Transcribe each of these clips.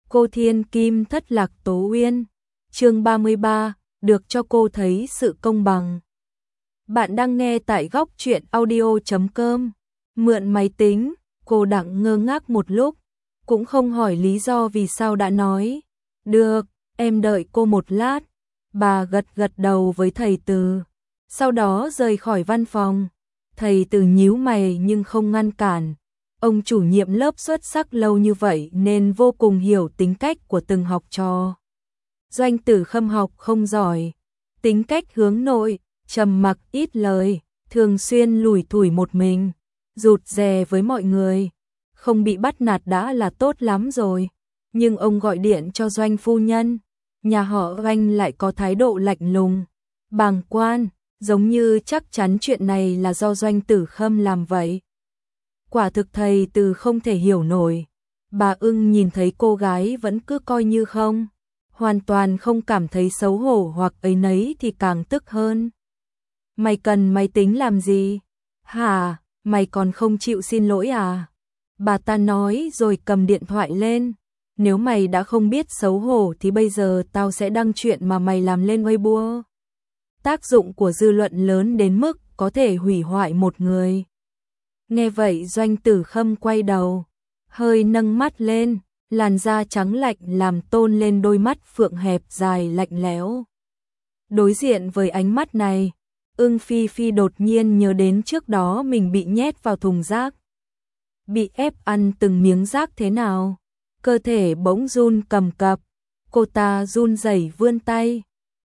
Cô Thiên Kim thất lạc Tố Uyên. Chương 33, được cho cô thấy sự công bằng. Bạn đang nghe tại góc truyện audio.com. Mượn máy tính, cô Đặng ngơ ngác một lúc, cũng không hỏi lý do vì sao đã nói. Được, em đợi cô một lát. Bà gật gật đầu với thầy Từ, sau đó rời khỏi văn phòng. Thầy Từ nhíu mày nhưng không ngăn cản. Ông chủ nhiệm lớp xuất sắc lâu như vậy nên vô cùng hiểu tính cách của từng học trò. Doanh Tử Khâm học không giỏi, tính cách hướng nội, trầm mặc ít lời, thường xuyên lủi thủi một mình, rụt rè với mọi người, không bị bắt nạt đã là tốt lắm rồi. Nhưng ông gọi điện cho Doanh phu nhân, nhà họ Doanh lại có thái độ lạnh lùng, bàng quan, giống như chắc chắn chuyện này là do Doanh Tử Khâm làm vậy. Quả thực thầy Từ không thể hiểu nổi. Bà Ưng nhìn thấy cô gái vẫn cứ coi như không, hoàn toàn không cảm thấy xấu hổ hoặc ấy nấy thì càng tức hơn. Mày cần máy tính làm gì? Hả, mày còn không chịu xin lỗi à? Bà ta nói rồi cầm điện thoại lên. Nếu mày đã không biết xấu hổ thì bây giờ tao sẽ đăng chuyện mà mày làm lên Weibo. Tác dụng của dư luận lớn đến mức có thể hủy hoại một người. Nghe vậy Doanh Tử Khâm quay đầu, hơi nâng mắt lên, làn da trắng lạnh làm tôn lên đôi mắt phượng hẹp dài lạnh lẽo. Đối diện với ánh mắt này, Ưng Phi Phi đột nhiên nhớ đến trước đó mình bị nhét vào thùng rác. Bị ép ăn từng miếng rác thế nào, cơ thể bỗng run cầm cập, cô ta run rẩy vươn tay.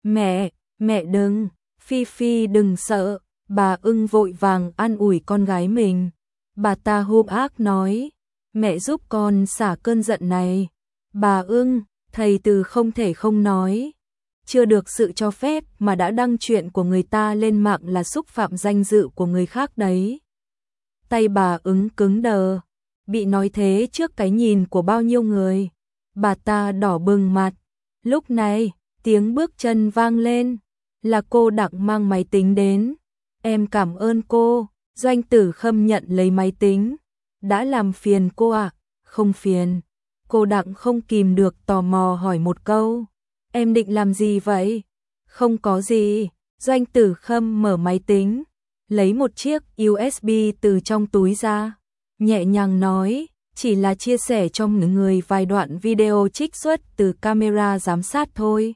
Mẹ đừng, Phi Phi đừng sợ. Bà Ưng vội vàng an ủi con gái mình. Bà ta hung ác nói, mẹ giúp con xả cơn giận này. Bà Ưng, thầy Từ không thể không nói. Chưa được sự cho phép mà đã đăng chuyện của người ta lên mạng là xúc phạm danh dự của người khác đấy. Tay bà Ưng cứng đờ, bị nói thế trước cái nhìn của bao nhiêu người. Bà ta đỏ bừng mặt. Lúc này, tiếng bước chân vang lên, là cô Đặng mang máy tính đến. Em cảm ơn cô. Doanh Tử Khâm nhận lấy máy tính. Đã làm phiền cô ạ? Không phiền. Cô Đặng không kìm được tò mò hỏi một câu. Em định làm gì vậy? Không có gì. Doanh Tử Khâm mở máy tính, lấy một chiếc USB từ trong túi ra, nhẹ nhàng nói, chỉ là chia sẻ cho mọi người vài đoạn video trích xuất từ camera giám sát thôi.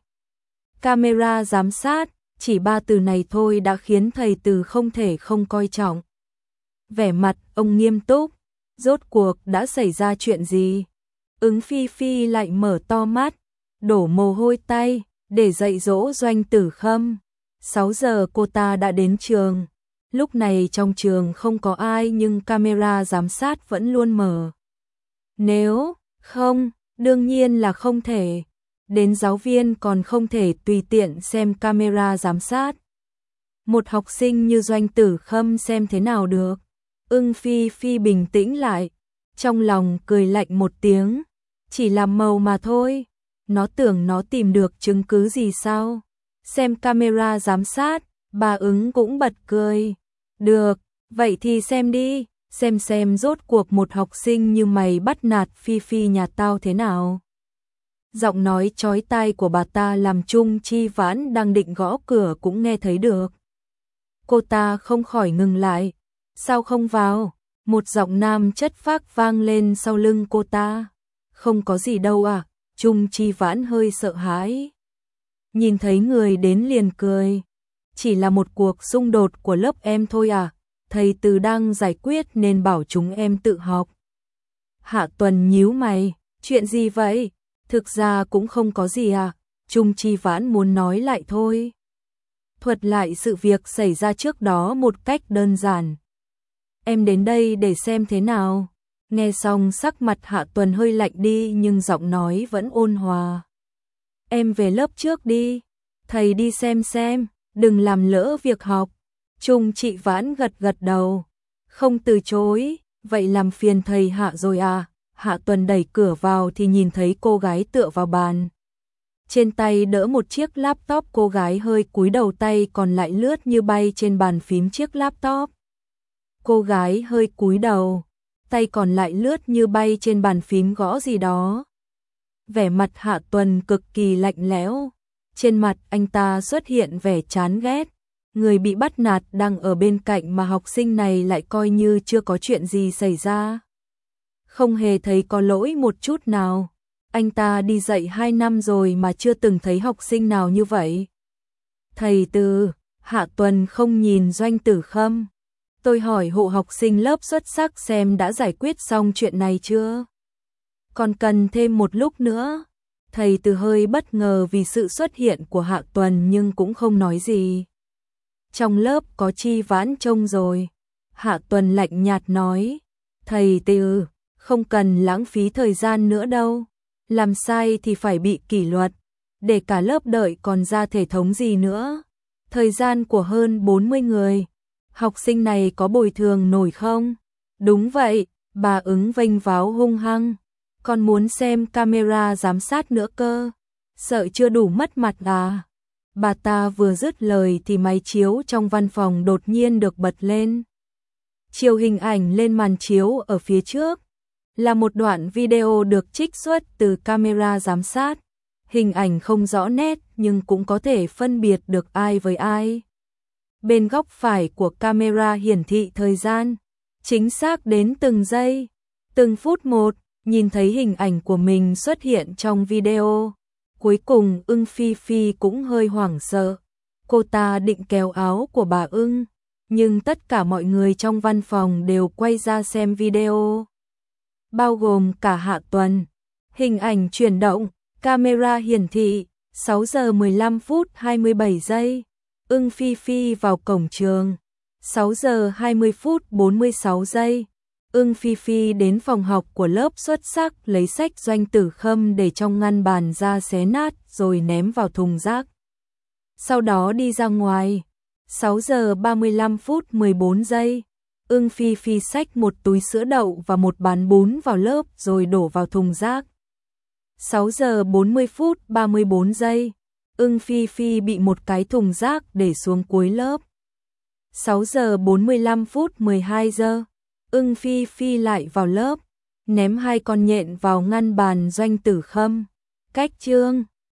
Camera giám sát, chỉ 3 từ này thôi đã khiến thầy Từ không thể không coi trọng. Vẻ mặt ông nghiêm túc, rốt cuộc đã xảy ra chuyện gì? Ứng Phi Phi lại mở to mắt, đổ mồ hôi tay, để dạy dỗ Doanh Tử Khâm. 6 giờ cô ta đã đến trường. Lúc này trong trường không có ai nhưng camera giám sát vẫn luôn mở. Nếu không, đương nhiên là không thể. Đến giáo viên còn không thể tùy tiện xem camera giám sát. Một học sinh như Doanh Tử Khâm xem thế nào được? Ưng Phi Phi bình tĩnh lại, trong lòng cười lạnh một tiếng, chỉ làm màu mà thôi. Nó tưởng nó tìm được chứng cứ gì sao? Xem camera giám sát, bà Ứng cũng bật cười. Được, vậy thì xem đi, xem rốt cuộc một học sinh như mày bắt nạt Phi Phi nhà tao thế nào. Giọng nói chói tai của bà ta làm Trung Chi Vãn đang định gõ cửa cũng nghe thấy được. Cô ta không khỏi ngừng lại. Sao không vào? Một giọng nam chất phác vang lên sau lưng cô ta. Không có gì đâu à? Trung Chi Vãn hơi sợ hãi. Nhìn thấy người đến liền cười. Chỉ là một cuộc xung đột của lớp em thôi à? Thầy Từ đang giải quyết nên bảo chúng em tự học. Hạ Tuần nhíu mày. Chuyện gì vậy? Thực ra cũng không có gì à? Trung Chi Vãn muốn nói lại thôi. Thuật lại sự việc xảy ra trước đó một cách đơn giản. Em đến đây để xem thế nào. Nghe xong sắc mặt Hạ Tuần hơi lạnh đi nhưng giọng nói vẫn ôn hòa. Em về lớp trước đi. Thầy đi xem, đừng làm lỡ việc học. Trung Chi Vãn gật gật đầu. Không từ chối, vậy làm phiền thầy Hạ rồi à? Hạ Tuần đẩy cửa vào thì nhìn thấy cô gái tựa vào bàn. Trên tay đỡ một chiếc laptop, cô gái hơi cúi đầu, tay còn lại lướt như bay trên bàn phím chiếc laptop. Cô gái hơi cúi đầu, tay còn lại lướt như bay trên bàn phím gõ gì đó. vẻ mặt Hạ Tuần cực kỳ lạnh lẽo. Trên mặt anh ta xuất hiện vẻ chán ghét. Người bị bắt nạt đang ở bên cạnh mà học sinh này lại coi như chưa có chuyện gì xảy ra. Không hề thấy có lỗi một chút nào. Anh ta đi dạy 2 năm rồi mà chưa từng thấy học sinh nào như vậy. Thầy Từ, Hạ Tuần không nhìn Doanh Tử Khâm. Tôi hỏi hộ học sinh lớp xuất sắc xem đã giải quyết xong chuyện này chưa? Còn cần thêm một lúc nữa. Thầy Từ hơi bất ngờ vì sự xuất hiện của Hạ Tuần nhưng cũng không nói gì. Trong lớp có Chi Vãn trông rồi. Hạ Tuần lạnh nhạt nói. Thầy Từ, không cần lãng phí thời gian nữa đâu. Làm sai thì phải bị kỷ luật. Để cả lớp đợi còn ra thể thống gì nữa. Thời gian của hơn 40 người. Học sinh này có bồi thường nổi không? Đúng vậy, bà ứng vênh váo hung hăng. Còn muốn xem camera giám sát nữa cơ. Sợ chưa đủ mất mặt à? Bà ta vừa dứt lời thì máy chiếu trong văn phòng đột nhiên được bật lên. Chiếu hình ảnh lên màn chiếu ở phía trước. Là một đoạn video được trích xuất từ camera giám sát. Hình ảnh không rõ nét nhưng cũng có thể phân biệt được ai với ai. Bên góc phải của camera hiển thị thời gian, chính xác đến từng giây, từng phút một, nhìn thấy hình ảnh của mình xuất hiện trong video. Cuối cùng Ưng Phi Phi cũng hơi hoảng sợ. Cô ta định kéo áo của bà Ưng, nhưng tất cả mọi người trong văn phòng đều quay ra xem video. Bao gồm cả Hạ Tuần. Hình ảnh chuyển động, camera hiển thị, 6 giờ 15 phút 27 giây. Ưng Phi Phi vào cổng trường. 6 giờ 20 phút 46 giây. Ưng Phi Phi đến phòng học của lớp xuất sắc lấy sách Doanh Tử Khâm để trong ngăn bàn ra xé nát rồi ném vào thùng rác. Sau đó đi ra ngoài. 6 giờ 35 phút 14 giây. Ưng Phi Phi xách một túi sữa đậu và một bán bún vào lớp rồi đổ vào thùng rác. 6 giờ 40 phút 34 giây. Ưng Phi Phi bị một cái thùng rác để xuống cuối lớp. 6 giờ 45 phút 12 giờ. Ưng Phi Phi lại vào lớp, ném 2 con nhện vào ngăn bàn Doanh Tử Khâm. Cách chương